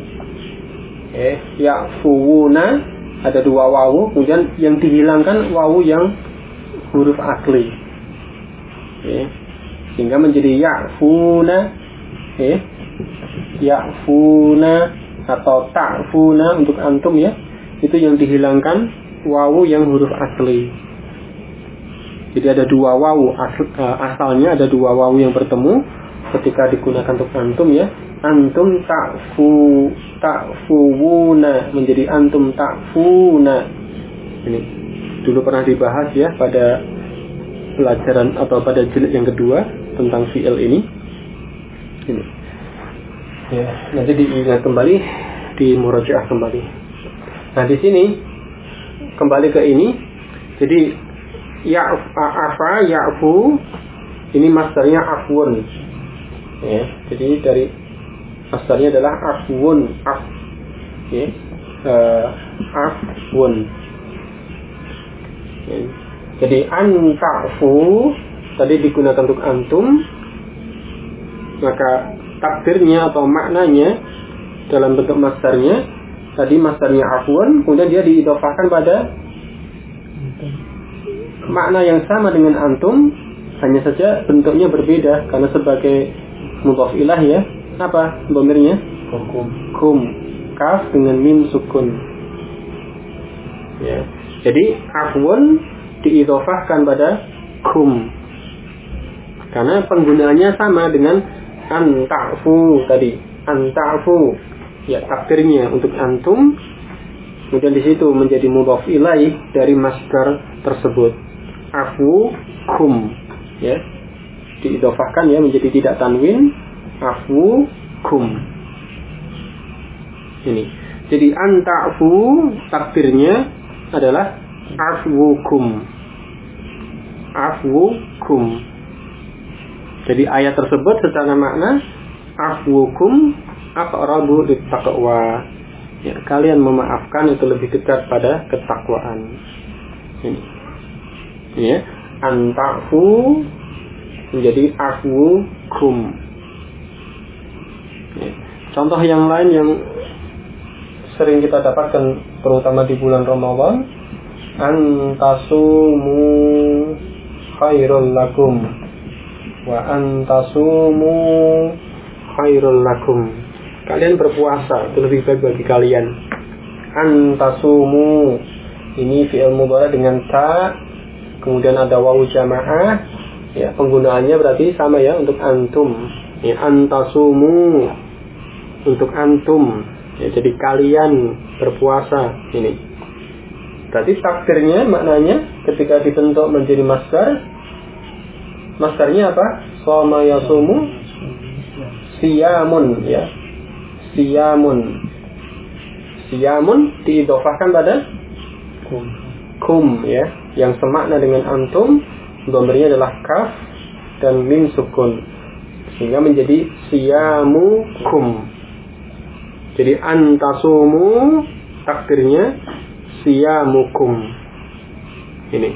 Ya'fuuna ada dua waw, kemudian yang dihilangkan waw yang huruf asli. Sehingga menjadi ya'funa. Ya'funa atau ta'funa untuk antum ya. Itu yang dihilangkan wawu yang huruf asli. Jadi ada dua wawu, asalnya ada dua wawu yang bertemu ketika digunakan untuk antum ya. Antum ta'fuwuna menjadi antum ta'funa. Ini dulu pernah dibahas ya pada pelajaran atau pada jilid yang kedua tentang fi'il ini. Ini. Ya, nanti diingat kembali, di murajaah kembali. Nah, di sini kembali ke ini. Jadi afa ya'fu ini masdarnya afwun. Ya, jadi dari masdarnya adalah afwun, afwun. Ya. Jadi anta'fu tadi digunakan untuk antum, maka takdirnya atau maknanya dalam bentuk masdarnya tadi masdarnya afwun, kemudian dia diidhofahkan pada makna yang sama dengan antum, hanya saja bentuknya berbeda karena sebagai mudhaf ilah ya. Apa dhamirnya? Kum. Kaf dengan mim sukun. Ya. Jadi afwun diidhofahkan pada kum. Karena penggunaannya sama dengan anta'fu tadi. Anta'fu. Ya, takdirnya untuk antum. Kemudian di situ menjadi mudhaf ilaih dari masdar tersebut. Afu kum. Ya. Diidhofahkan ya menjadi tidak tanwin. Afu kum. Ini. Jadi anta'fu takdirnya adalah afwukum. Afwukum. Jadi ayat tersebut secara makna afwukum aqrabu littaqwa. Ya, kalian memaafkan itu lebih dekat pada ketakwaan. Ini. Ya, anta'fu menjadi afwukum. Ya. Contoh yang lain yang sering kita dapatkan terutama di bulan Ramadan, antasumu khairul lakum wa antasumu khairul lakum. Kalian berpuasa itu lebih baik bagi kalian. Antasumu ini fi'il mudhari dengan ta, kemudian ada wawu jamaah. Ya, penggunaannya berarti sama ya untuk antum. Ya, antasumu untuk antum. Ya, jadi kalian berpuasa ini. Berarti takdirnya maknanya ketika dibentuk menjadi masdar, masdarnya apa? Shoma yasumu, siyamun ya. Siyamun diidhofahkan pada kum ya, yang semakna dengan antum. Dhamirnya adalah kaf dan mim sukun, sehingga menjadi siyamukum. Jadi antasumu takdirnya siyamukum. Ini.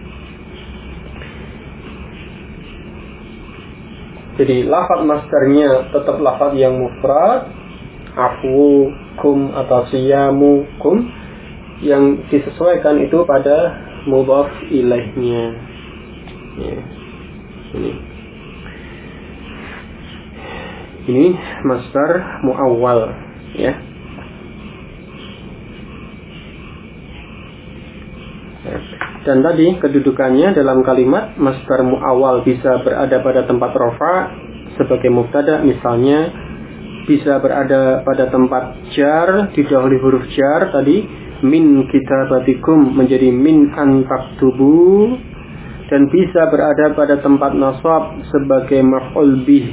Jadi lafaz masdarnya tetap lafaz yang mufrad, afukum atau siyamukum. Yang disesuaikan itu pada mudhaf ilaihnya. Ya. Ini masdar muawwal ya. Dan tadi kedudukannya dalam kalimat masdar muawwal bisa berada pada tempat rafa sebagai mubtada, misalnya bisa berada pada tempat jar didahului huruf jar tadi, min kitabatikum menjadi min antaktubu, dan bisa berada pada tempat nasab sebagai maf'ul bih.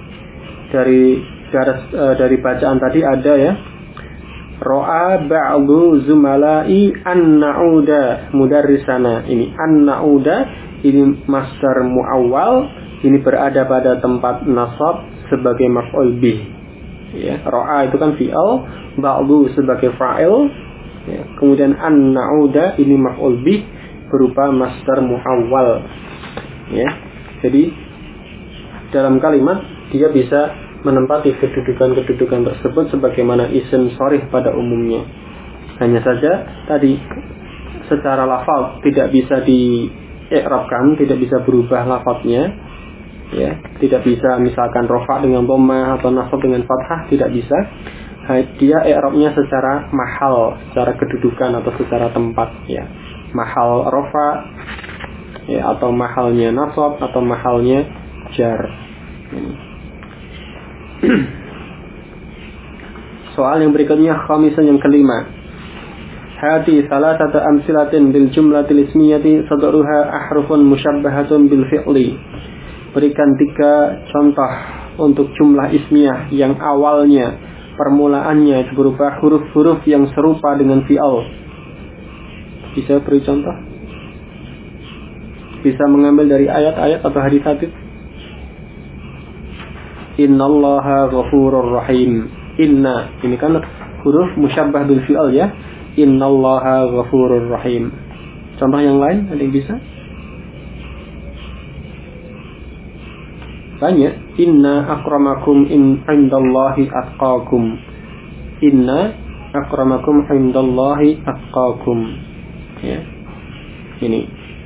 Dari bacaan tadi ada ya, ro'a ba'du zumalai an na'uda mudarrisana. Ini an na'uda, ini masdar muawwal, ini berada pada tempat nasab sebagai maf'ul bih ya. Ro'a itu kan fi'il, ba'du sebagai fa'il ya. Kemudian an na'uda ini maf'ul bih berupa masdar muawwal ya. Jadi dalam kalimat dia bisa menempati kedudukan-kedudukan tersebut sebagaimana isim sharih pada umumnya. Hanya saja tadi secara lafaz tidak bisa di-i'rabkan, tidak bisa berubah lafaznya ya. Tidak bisa misalkan rafa dengan dhammah atau nasab dengan fathah, tidak bisa. Dia i'rabnya secara mahal, secara kedudukan atau secara tempat ya. Mahal rafa ya, atau mahalnya nasab atau mahalnya jar. Soal yang berikutnya, khamisan yang kelima. Hati salasata amsilatin bil jumlatil ismiyati sadruha ahrufun musyabbahatun bil fi'li. Berikan 3 contoh untuk jumlah ismiyah yang awalnya permulaannya berupa huruf-huruf yang serupa dengan fi'al. Bisa beri contoh? Bisa mengambil dari ayat-ayat atau hadis-hadis? Innallaha ghafurur rahim. Inna, ini kan huruf musyabbah bil fi'al ya. Innallaha ghafurur rahim. Contoh yang lain ada yang bisa? Banyak. Inna akramakum indallahi atqakum. Inna akramakum indallahi atqakum. Ya. Ini.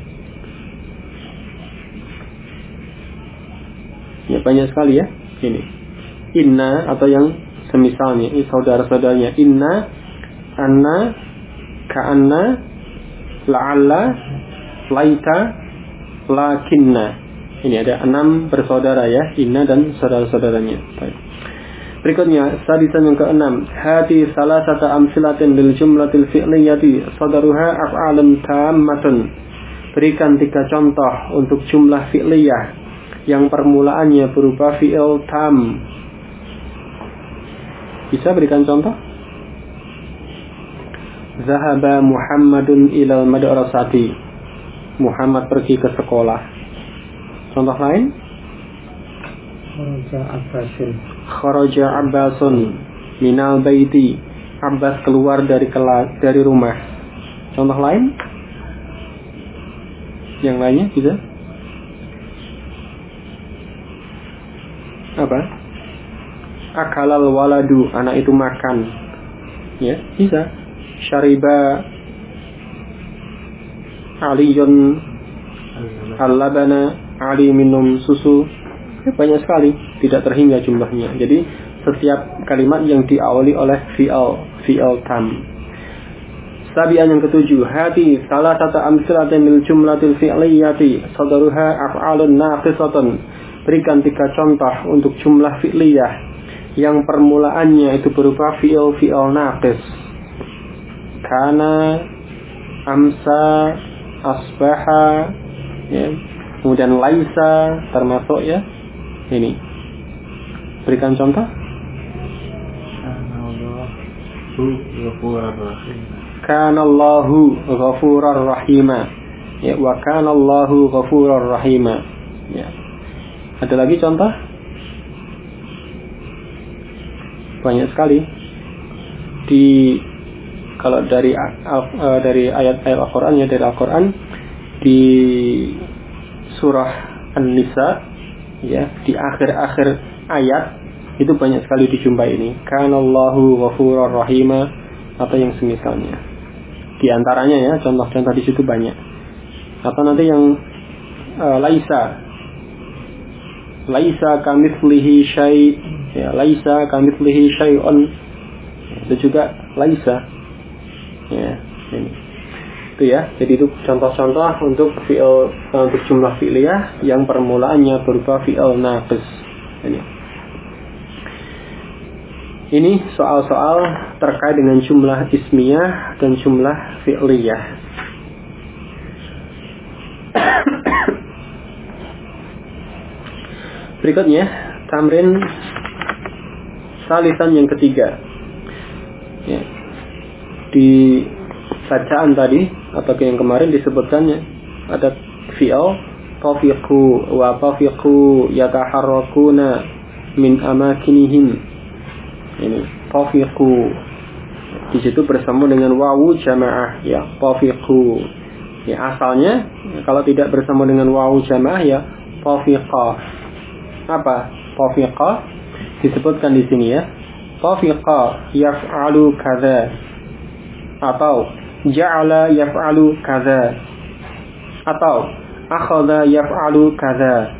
Ya banyak sekali ya. Ini. Inna atau yang semisalnya, ini saudara-saudaranya. Inna, anna, ka'anna, la'alla, laita, lakinna. Ini ada 6 bersaudara ya, inna dan saudara-saudaranya. Baik. Berikutnya, sadisan yang ke-6. Hati salasata amsilatin lil jumlatil fi'liyati sadaruha af'alun tammatun. Berikan 3 contoh untuk jumlah fi'liyah yang permulaannya berupa fi'il tam. Bisa berikan contoh? Zahaba Muhammadun ilal madrasati. Muhammad pergi ke sekolah. Contoh lain? Kharaja Abbasun minal baiti. Abbas keluar dari rumah. Contoh lain? Yang lainnya bisa? Apa? Akalal waladu, anak itu makan. Ya, bisa. Syariba Aliyun al-labana, Ali minum susu. Ya, banyak sekali, tidak terhingga jumlahnya. Jadi setiap kalimat yang diawali oleh fi'al tam. Sabian yang ke-7, hati salah satu amsilatin lil jumlatil fi'liyati sadaruha af'alun naqisatun. Berikan 3 contoh untuk jumlah fi'liyah yang permulaannya itu berupa fi'al naqis. Kana, amsa, asbaha ya. Kemudian laisa termasuk ya. Ini. Berikan contoh. Kanallahu ghafurar rahima. Ya, wa kanallahu ghafurar rahima. Ya. Ada lagi contoh? Banyak sekali. Kalau dari ayat-ayat Al-Qur'an, ya, dari Al-Qur'an di surah An-Nisa, ya, di akhir-akhir ayat itu banyak sekali dijumpai ini. Kanallahu ghafurur rahima atau yang semisalnya. Di antaranya, ya, contoh-contoh di situ banyak. Atau nanti yang laisa kamitslihi syai', ya, laisa kamitslihi syai'un, itu juga laisa, ya, ini itu, ya. Jadi itu contoh-contoh untuk fi'il, untuk jumlah fi'liyah yang permulaannya berupa fi'il naqis. Ini soal-soal terkait dengan jumlah ismiyah dan jumlah fi'liyah. Berikutnya tamrin salisan yang ketiga, ya. Di bacaan tadi atau yang kemarin disebutkannya ada fi'il tafiqu wa tafiqu yataharrakuna min amakinihim. Ini tafiqu di situ bersama dengan wawu jamaah, ya, tafiqu. Ya, asalnya kalau tidak bersama dengan wawu jamaah, ya, tafiqa. Apa tafiqa? Disebutkan di sini, ya, tafiqa yaf'alu kadza atau ja'ala yaf'alu kadza atau akhadha yaf'alu kadza.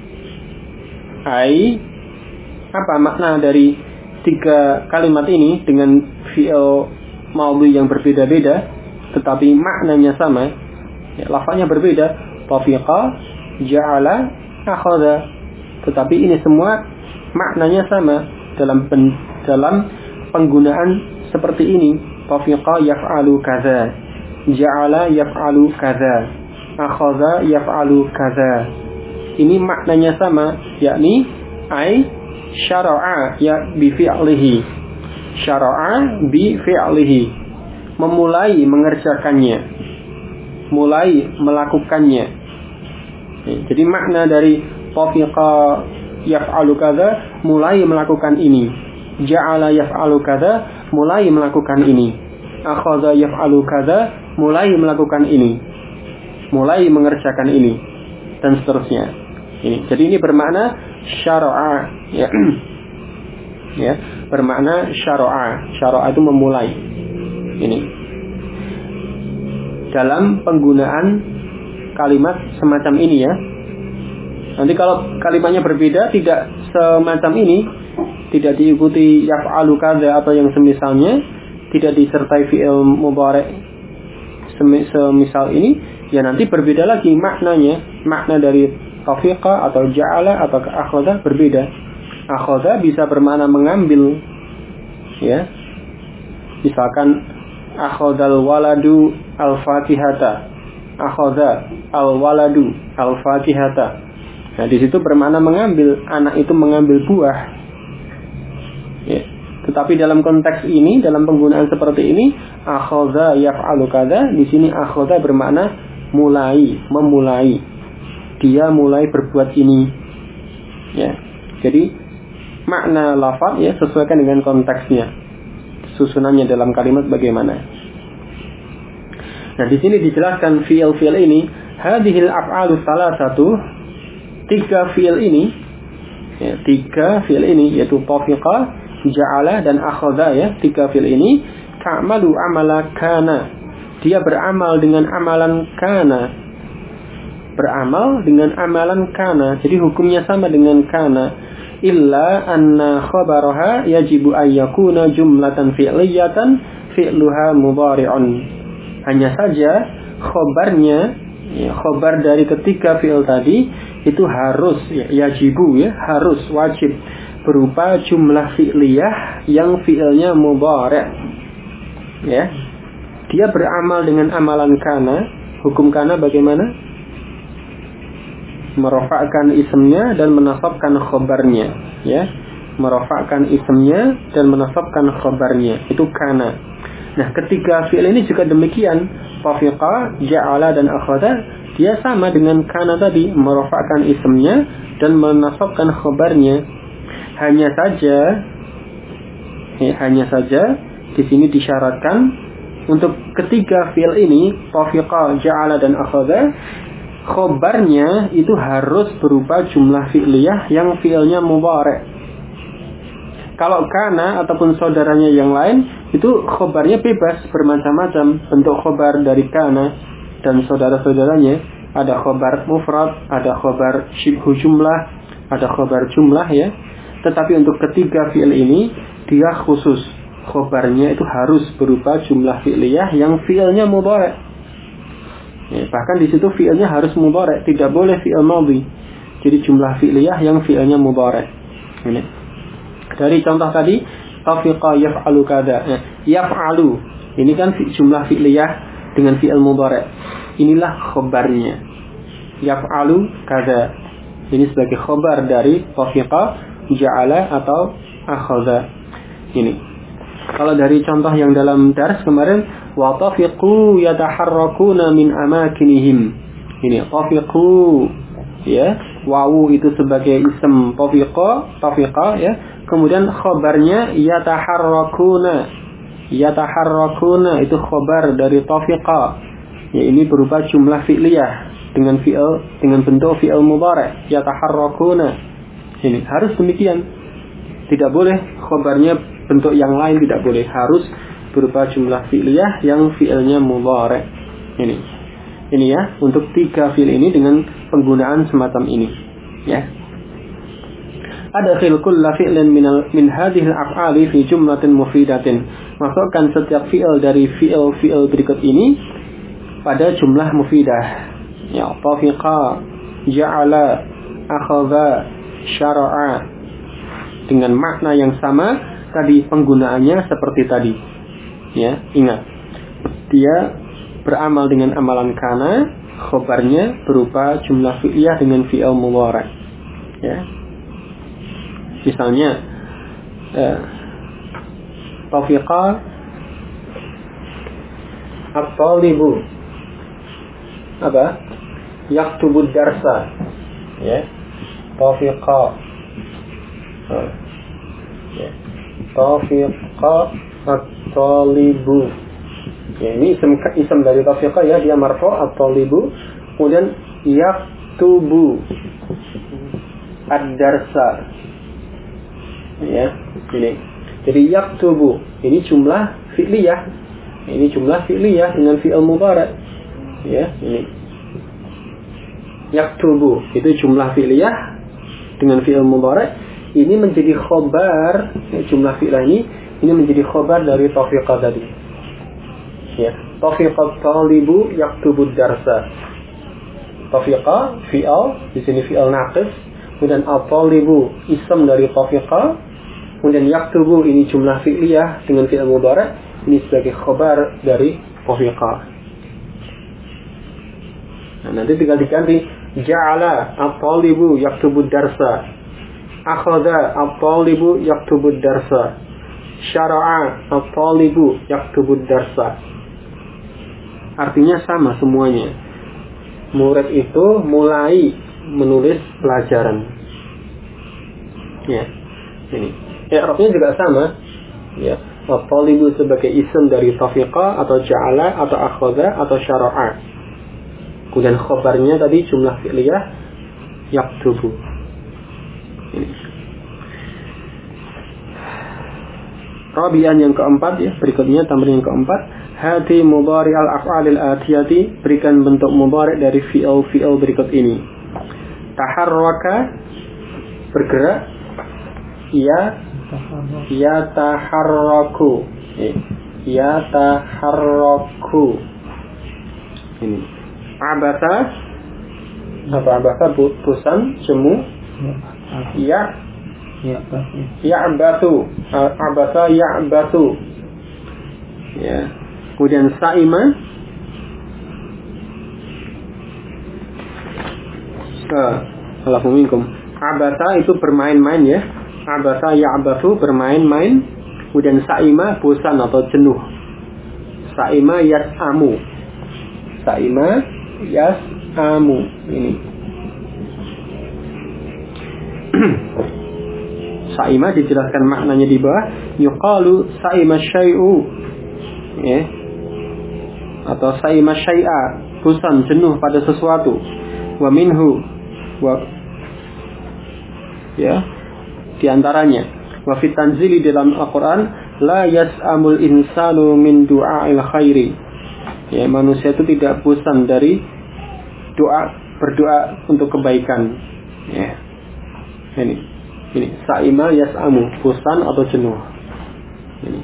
Apa makna dari tiga kalimat ini dengan fi'il madhi yang berbeda-beda tetapi maknanya sama, ya, lafaznya berbeda, tafiqa, ja'ala, akhadha, tetapi ini semua maknanya sama dalam penggunaan seperti ini. Tafiqa yaf'alu kadza, ja'ala yaf'alu kadza, akhadha yaf'alu kadza. Ini maknanya sama, yakni syara'a, ya, bi fi'lihi. Syara'a bi fi'lihi, memulai mengerjakannya, mulai melakukannya. Jadi makna dari tafiqa yaf'alu kadza, mulai melakukan ini. Ja'ala yaf'alu kadza, mulai melakukan ini. Akhadha yaf'alu kadza, mulai melakukan ini, mulai mengerjakan ini, dan seterusnya. Jadi ini bermakna syara'a, ya. Ya, bermakna syara'a. Syara'a itu memulai. Ini dalam penggunaan kalimat semacam ini, ya. Nanti kalau kalimatnya berbeda, tidak semacam ini, tidak diikuti yaf'alu kadza atau yang semisalnya, tidak disertai fi'il mudhari' semisal ini, ya, nanti berbeda lagi maknanya. Makna dari tafiqa atau ja'ala atau akhadha berbeda. Akhadha bisa bermakna mengambil, ya. Misalkan akhadhal waladu al-fatihata, akhadha al-waladu al-fatihata. Nah, di situ bermakna mengambil, anak itu mengambil buah. Ya. Tetapi dalam konteks ini, dalam penggunaan seperti ini, akhadha yaf'alu kadza, di sini akhadha bermakna mulai, memulai. Dia mulai berbuat ini. Ya. Jadi makna lafaz, ya, sesuaikan dengan konteksnya. Susunannya dalam kalimat bagaimana. Nah, di sini dijelaskan fi'il ini, hadhil af'alu salasatu, tiga fi'il ini, ya, tiga fi'il ini yaitu tafiqa, ja'ala dan akhadha, ya, tiga fi'il ini ta'malu amala kana. Dia beramal dengan amalan kana. Beramal dengan amalan kana. Jadi hukumnya sama dengan kana. Illa anna khabaraha yajibu ayyakuna jumlatan fi'liyatan fi'luha mudhari'un. Hanya saja khabarnya, ya, khabar dari ketiga fi'il tadi itu harus, ya, yajibu, ya, harus, wajib, berupa jumlah fi'liyah yang fi'ilnya mudhari'. Ya. Dia beramal dengan amalan kana. Hukum kana bagaimana? Merofakkan ismnya dan menasabkan khabarnya, ya. merofakkan isimnya dan menasabkan khabarnya, itu kana. Nah, ketiga fi'il ini juga demikian, tafiqa, ja'ala dan akhadha, dia sama dengan kana tadi, merofakkan isimnya dan menasabkan khabarnya. Hanya saja di sini disyaratkan untuk ketiga fi'il ini, tafiqa, ja'ala dan akhadha, khobarnya itu harus berupa jumlah fi'liyah yang fi'ilnya mudhari'. Kalau kana ataupun saudaranya yang lain, itu khobarnya bebas, bermacam-macam bentuk khobar dari kana dan saudara-saudaranya. Ada khobar mufrad, ada khobar syibhu jumlah, ada khobar jumlah ya. Tetapi untuk ketiga fi'il ini, dia khusus, khobarnya itu harus berupa jumlah fi'liyah yang fi'ilnya mudhari'. Ya, bahkan di situ fi'ilnya harus mudhari', tidak boleh fi'il madhi. Jadi jumlah fi'liyah yang fi'ilnya mudhari'. Ini. Dari contoh tadi, tafiqa yaf'alu kada. Yaf'alu, ini kan jumlah fi'liyah dengan fi'il mudhari'. Inilah khabarnya. Yaf'alu kada. Ini sebagai khabar dari tafiqa, ja'ala atau akhadha. Ini. Kalau dari contoh yang dalam dars kemarin, wa tafiqu yataharrakuna min amakinihim. Ini tafiqu ya, wawu itu sebagai ism tafiqa ya. Kemudian khabarnya yataharrakuna. Yataharrakuna itu khabar dari tafiqa. Ya, ini berupa jumlah fi'liyah dengan bentuk fi'il mudhari', yataharrakuna. Ini harus demikian. Tidak boleh khabarnya bentuk yang lain, tidak boleh, harus berupa jumlah fi'liyah yang fi'ilnya mudhari'. Ini ya, untuk tiga fi'il ini dengan penggunaan semacam ini ya. Adkhil kulla fi'lin min hadhil af'ali fi jumlatin mufidatin. Masukkan setiap fi'il dari fi'il berikut ini pada jumlah mufidah. Ya, tafiqa, ja'ala, akhadha, syara'a, dengan makna yang sama tadi, penggunaannya seperti tadi. Ya, ingat. Dia beramal dengan amalan kana, khobarnya berupa jumlah fi'liyah dengan fi'il mudhari'. Ya. Misalnya tafiqa at-talibu apa? Yaktubu darsa. Ya. Tafiqa ya. Tafiqa at-talibu. Ya, ini ism dari tafiqa ya, dia marfu' at-talibu, kemudian yaktubu ad-darsa. Ya, ini. Jadi yaktubu ini jumlah fi'liyah. Ini jumlah fi'liyah dengan fi'il mudhari'. Ya, ini. Yaktubu itu jumlah fi'liyah dengan fi'il mudhari'. Ini menjadi khobar, jumlah fi'lah ini menjadi khobar dari tafiqa tadi. Ya, tafiqa talibu yaktubu darsa. Tafiqa fi'al, di sini fi'al naqis, kemudian at-talibu ism dari tafiqa, kemudian yaktubu ini jumlah fi'liyah dengan fi'il mudhari', ini sebagai khobar dari tafiqa. Nah, nanti tinggal diganti ja'ala at-talibu yaktubu darsa, akhadha at-talibu yaktubu darsa, syara'a at-talibu yaktubu darsa. Artinya sama semuanya. Murid itu mulai menulis pelajaran. Ya, ini. I'rabnya juga sama. Ya, at-talibu sebagai isim dari tafiqa atau ja'ala atau akhadha atau syara'a. Kemudian khabarnya tadi jumlah fi'liyah yaktubu. Ini. Rabi'an yang keempat ya, berikutnya tamrin yang keempat, hati mudhari al-af'alil atiyati, berikan bentuk mudhari dari fi'il berikut ini. Taharraka bergerak, yataharraku. Yataharraku. Ini. Abasa, apa abasa? Bosan, jemu. Ya'batu. Abasa ya'batu. Ya. Kemudian sa'ima. Assalamualaikum. Abasa itu bermain-main ya. Abasa ya'basu, bermain-main. Kemudian sa'ima, bosan atau jenuh. Sa'ima yas'amu. Sa'ima yas'amu. Ini. Sa'ima dijelaskan maknanya di bawah. Yuqalu sa'ima syai'u. Ya. Atau sa'ima syai'a, bosan, jenuh pada sesuatu. Wa minhu, ya, di antaranya wa fit tanzili dalam Al-Qur'an la yas'amul insanu min du'a'il khairi. Ya, manusia itu tidak bosan dari berdoa untuk kebaikan. Ya. Ini sa'ima yas'amu, bosan atau jenuh. Ini.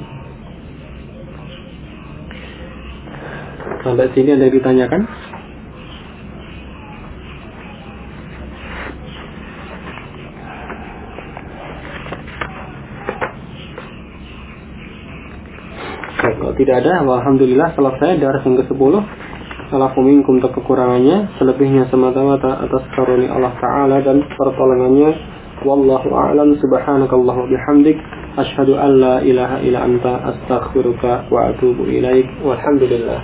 Sampai sini ada yang ditanyakan? Kalau tidak ada, alhamdulillah selesai dars yang ke-10. Alafu minkum, untuk kekurangannya, selebihnya semata-mata atas karunia Allah Ta'ala dan pertolongannya. Wallahu a'lam. Subhanakallah wa bihamdik, asyhadu an la ilaha illa anta, astaghfiruka wa atubu ilaik. Walhamdulillah.